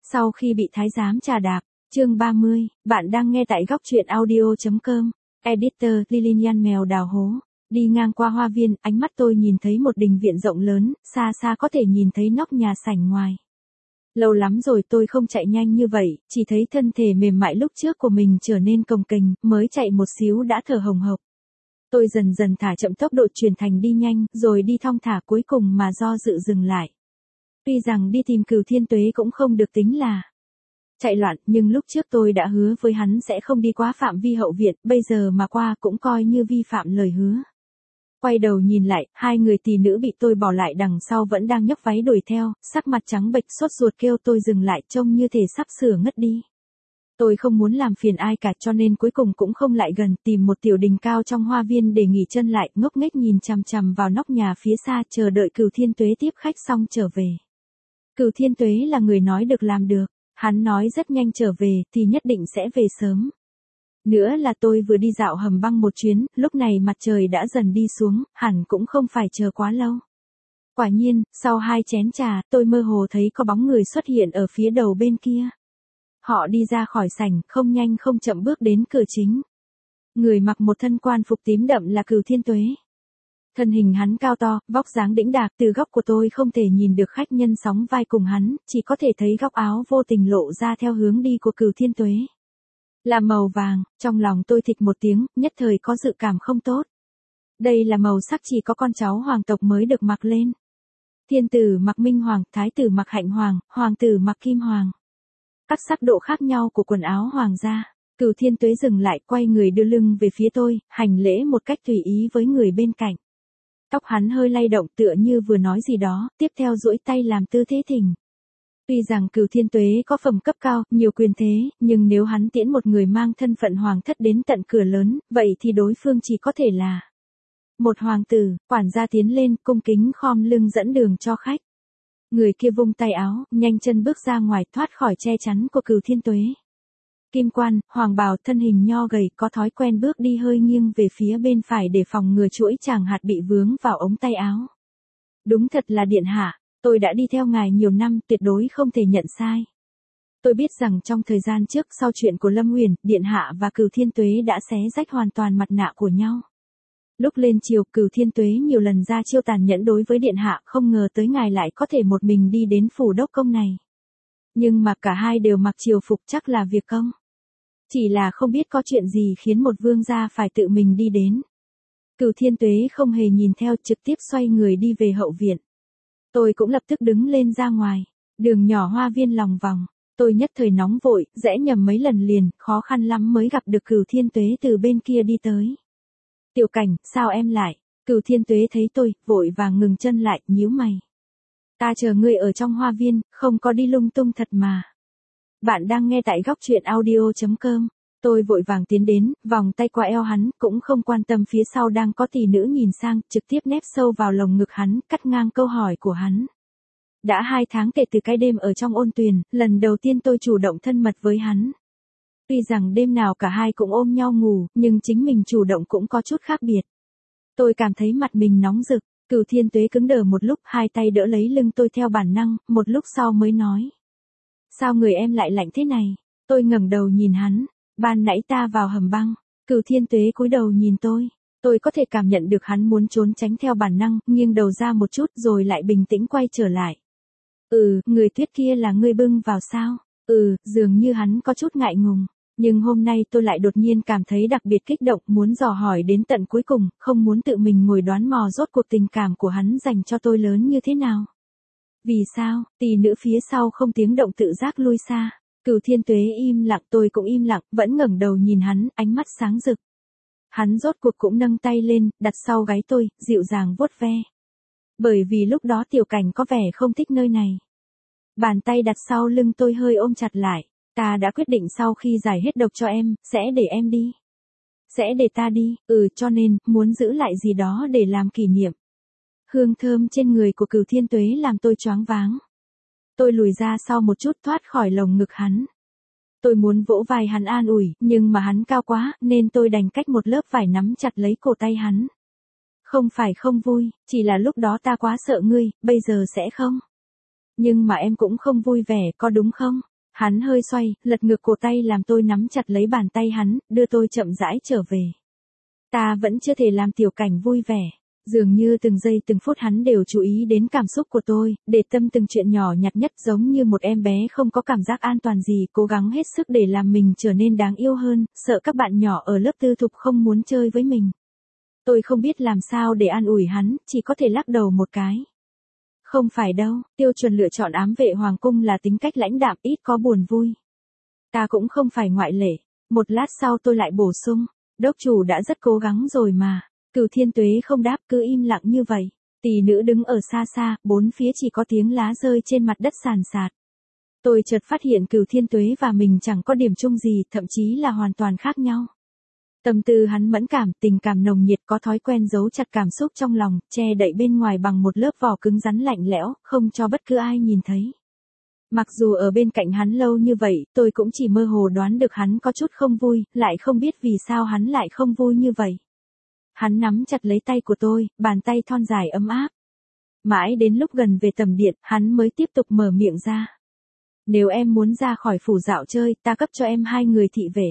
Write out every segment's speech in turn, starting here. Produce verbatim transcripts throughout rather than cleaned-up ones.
Sau khi bị thái giám trà đạp, chương ba mươi, bạn đang nghe tại góc truyện audio.com, editor Lilian mèo đào hố. Đi ngang qua hoa viên, ánh mắt tôi nhìn thấy một đình viện rộng lớn, xa xa có thể nhìn thấy nóc nhà sảnh ngoài. Lâu lắm rồi tôi không chạy nhanh như vậy, chỉ thấy thân thể mềm mại lúc trước của mình trở nên cồng kềnh, mới chạy một xíu đã thở hồng hộc. Tôi dần dần thả chậm tốc độ chuyển thành đi nhanh, rồi đi thong thả cuối cùng mà do dự dừng lại. Tuy rằng đi tìm Cửu Thiên Tuế cũng không được tính là chạy loạn, nhưng lúc trước tôi đã hứa với hắn sẽ không đi quá phạm vi hậu viện, bây giờ mà qua cũng coi như vi phạm lời hứa. Quay đầu nhìn lại, hai người tỷ nữ bị tôi bỏ lại đằng sau vẫn đang nhấc váy đuổi theo, sắc mặt trắng bệch sốt ruột kêu tôi dừng lại, trông như thể sắp sửa ngất đi. Tôi không muốn làm phiền ai cả cho nên cuối cùng cũng không lại gần, tìm một tiểu đình cao trong hoa viên để nghỉ chân lại, ngốc nghếch nhìn chằm chằm vào nóc nhà phía xa chờ đợi Cửu Thiên Tuế tiếp khách xong trở về. Cửu Thiên Tuế là người nói được làm được, hắn nói rất nhanh trở về thì nhất định sẽ về sớm. Nữa là tôi vừa đi dạo hầm băng một chuyến, lúc này mặt trời đã dần đi xuống, hẳn cũng không phải chờ quá lâu. Quả nhiên, sau hai chén trà, tôi mơ hồ thấy có bóng người xuất hiện ở phía đầu bên kia. Họ đi ra khỏi sảnh, không nhanh không chậm bước đến cửa chính. Người mặc một thân quan phục tím đậm là Cửu Thiên Tuế. Thân hình hắn cao to, vóc dáng đĩnh đạc, từ góc của tôi không thể nhìn được khách nhân sóng vai cùng hắn, chỉ có thể thấy góc áo vô tình lộ ra theo hướng đi của Cửu Thiên Tuế. Là màu vàng, trong lòng tôi thịch một tiếng, nhất thời có dự cảm không tốt. Đây là màu sắc chỉ có con cháu hoàng tộc mới được mặc lên. Thiên tử mặc minh hoàng, thái tử mặc hạnh hoàng, hoàng tử mặc kim hoàng. Các sắc độ khác nhau của quần áo hoàng gia. Cửu Thiên Tuế dừng lại, quay người đưa lưng về phía tôi, hành lễ một cách tùy ý với người bên cạnh. Tóc hắn hơi lay động tựa như vừa nói gì đó, tiếp theo duỗi tay làm tư thế thỉnh. Tuy rằng Cửu Thiên Tuế có phẩm cấp cao, nhiều quyền thế, nhưng nếu hắn tiễn một người mang thân phận hoàng thất đến tận cửa lớn, vậy thì đối phương chỉ có thể là một hoàng tử. Quản gia tiến lên, cung kính khom lưng dẫn đường cho khách. Người kia vung tay áo, nhanh chân bước ra ngoài, thoát khỏi che chắn của Cửu Thiên Tuế. Kim quan, hoàng bào, thân hình nho gầy, có thói quen bước đi hơi nghiêng về phía bên phải để phòng ngừa chuỗi chàng hạt bị vướng vào ống tay áo. Đúng thật là điện hạ, tôi đã đi theo ngài nhiều năm, tuyệt đối không thể nhận sai. Tôi biết rằng trong thời gian trước sau chuyện của Lâm Uyển, điện hạ và Cửu Thiên Tuế đã xé rách hoàn toàn mặt nạ của nhau. Lúc lên triều, Cửu Thiên Tuế nhiều lần ra chiêu tàn nhẫn đối với điện hạ, không ngờ tới ngài lại có thể một mình đi đến phủ đốc công này. Nhưng mà cả hai đều mặc triều phục, chắc là việc công. Chỉ là không biết có chuyện gì khiến một vương gia phải tự mình đi đến. Cửu Thiên Tuế không hề nhìn theo, trực tiếp xoay người đi về hậu viện. Tôi cũng lập tức đứng lên ra ngoài. Đường nhỏ hoa viên lòng vòng. Tôi nhất thời nóng vội, rẽ nhầm mấy lần liền, khó khăn lắm mới gặp được Cửu Thiên Tuế từ bên kia đi tới. Tiểu Cảnh, sao em lại? Cửu Thiên Tuế thấy tôi, vội vàng ngừng chân lại, nhíu mày. Ta chờ ngươi ở trong hoa viên, không có đi lung tung thật mà. Bạn đang nghe tại góc truyện audio.com. Tôi vội vàng tiến đến, vòng tay qua eo hắn, cũng không quan tâm phía sau đang có tỷ nữ nhìn sang, trực tiếp nép sâu vào lồng ngực hắn, cắt ngang câu hỏi của hắn. Đã hai tháng kể từ cái đêm ở trong ôn tuyền, lần đầu tiên tôi chủ động thân mật với hắn. Tuy rằng đêm nào cả hai cũng ôm nhau ngủ, nhưng chính mình chủ động cũng có chút khác biệt. Tôi cảm thấy mặt mình nóng rực, Cửu Thiên Tuế cứng đờ một lúc, hai tay đỡ lấy lưng tôi theo bản năng, một lúc sau mới nói. Sao người em lại lạnh thế này? Tôi ngẩng đầu nhìn hắn. Ban nãy ta vào hầm băng. Cửu Thiên Tuế cúi đầu nhìn tôi. Tôi có thể cảm nhận được hắn muốn trốn tránh theo bản năng, nghiêng đầu ra một chút rồi lại bình tĩnh quay trở lại. Ừ, người tuyết kia là ngươi bưng vào sao? Ừ, dường như hắn có chút ngại ngùng. Nhưng hôm nay tôi lại đột nhiên cảm thấy đặc biệt kích động, muốn dò hỏi đến tận cuối cùng, không muốn tự mình ngồi đoán mò rốt cuộc tình cảm của hắn dành cho tôi lớn như thế nào. Vì sao? Tỷ nữ phía sau không tiếng động tự giác lui xa. Cửu Thiên Tuế im lặng, tôi cũng im lặng, vẫn ngẩng đầu nhìn hắn, ánh mắt sáng rực. Hắn rốt cuộc cũng nâng tay lên, đặt sau gáy tôi, dịu dàng vuốt ve. Bởi vì lúc đó Tiểu Cảnh có vẻ không thích nơi này. Bàn tay đặt sau lưng tôi hơi ôm chặt lại. Ta đã quyết định sau khi giải hết độc cho em, sẽ để em đi. Sẽ để ta đi, ừ, cho nên, muốn giữ lại gì đó để làm kỷ niệm. Hương thơm trên người của Cửu Thiên Tuế làm tôi choáng váng. Tôi lùi ra sau một chút, thoát khỏi lồng ngực hắn. Tôi muốn vỗ vai hắn an ủi, nhưng mà hắn cao quá, nên tôi đành cách một lớp vải nắm chặt lấy cổ tay hắn. Không phải không vui, chỉ là lúc đó ta quá sợ ngươi, bây giờ sẽ không. Nhưng mà em cũng không vui vẻ, có đúng không? Hắn hơi xoay, lật ngược cổ tay làm tôi nắm chặt lấy bàn tay hắn, đưa tôi chậm rãi trở về. Ta vẫn chưa thể làm Tiểu Cảnh vui vẻ. Dường như từng giây từng phút hắn đều chú ý đến cảm xúc của tôi, để tâm từng chuyện nhỏ nhặt nhất, giống như một em bé không có cảm giác an toàn gì, cố gắng hết sức để làm mình trở nên đáng yêu hơn, sợ các bạn nhỏ ở lớp tư thục không muốn chơi với mình. Tôi không biết làm sao để an ủi hắn, chỉ có thể lắc đầu một cái. Không phải đâu, tiêu chuẩn lựa chọn ám vệ hoàng cung là tính cách lãnh đạm, ít có buồn vui. Ta cũng không phải ngoại lệ. Một lát sau tôi lại bổ sung, đốc chủ đã rất cố gắng rồi mà. Cửu Thiên Tuế không đáp, cứ im lặng như vậy. Tỷ nữ đứng ở xa xa, bốn phía chỉ có tiếng lá rơi trên mặt đất sàn sạt. Tôi chợt phát hiện Cửu Thiên Tuế và mình chẳng có điểm chung gì, thậm chí là hoàn toàn khác nhau. Tâm tư hắn mẫn cảm, tình cảm nồng nhiệt, có thói quen giấu chặt cảm xúc trong lòng, che đậy bên ngoài bằng một lớp vỏ cứng rắn lạnh lẽo, không cho bất cứ ai nhìn thấy. Mặc dù ở bên cạnh hắn lâu như vậy, tôi cũng chỉ mơ hồ đoán được hắn có chút không vui, lại không biết vì sao hắn lại không vui như vậy. Hắn nắm chặt lấy tay của tôi, bàn tay thon dài ấm áp. Mãi đến lúc gần về tầm điện, hắn mới tiếp tục mở miệng ra. Nếu em muốn ra khỏi phủ dạo chơi, ta cấp cho em hai người thị vệ.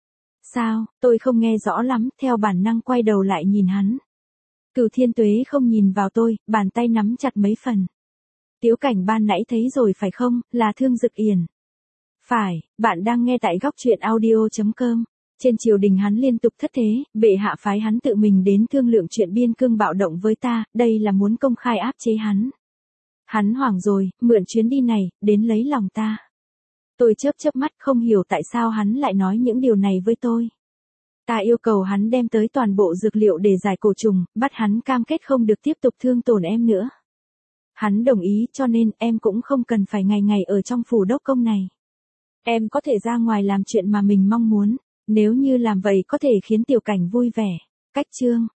Sao, tôi không nghe rõ lắm, theo bản năng quay đầu lại nhìn hắn. Cửu Thiên Tuế không nhìn vào tôi, bàn tay nắm chặt mấy phần. Tiểu Cảnh ban nãy thấy rồi phải không, là Thương Dực Yển. Phải, bạn đang nghe tại góc truyện audio chấm com. Trên triều đình hắn liên tục thất thế, bệ hạ phái hắn tự mình đến thương lượng chuyện biên cương bạo động với ta, đây là muốn công khai áp chế hắn. Hắn hoảng rồi, mượn chuyến đi này, đến lấy lòng ta. Tôi chớp chớp mắt, không hiểu tại sao hắn lại nói những điều này với tôi. Ta yêu cầu hắn đem tới toàn bộ dược liệu để giải cổ trùng, bắt hắn cam kết không được tiếp tục thương tổn em nữa. Hắn đồng ý, cho nên em cũng không cần phải ngày ngày ở trong phủ đốc công này. Em có thể ra ngoài làm chuyện mà mình mong muốn, nếu như làm vậy có thể khiến Tiểu Cảnh vui vẻ. Cách chương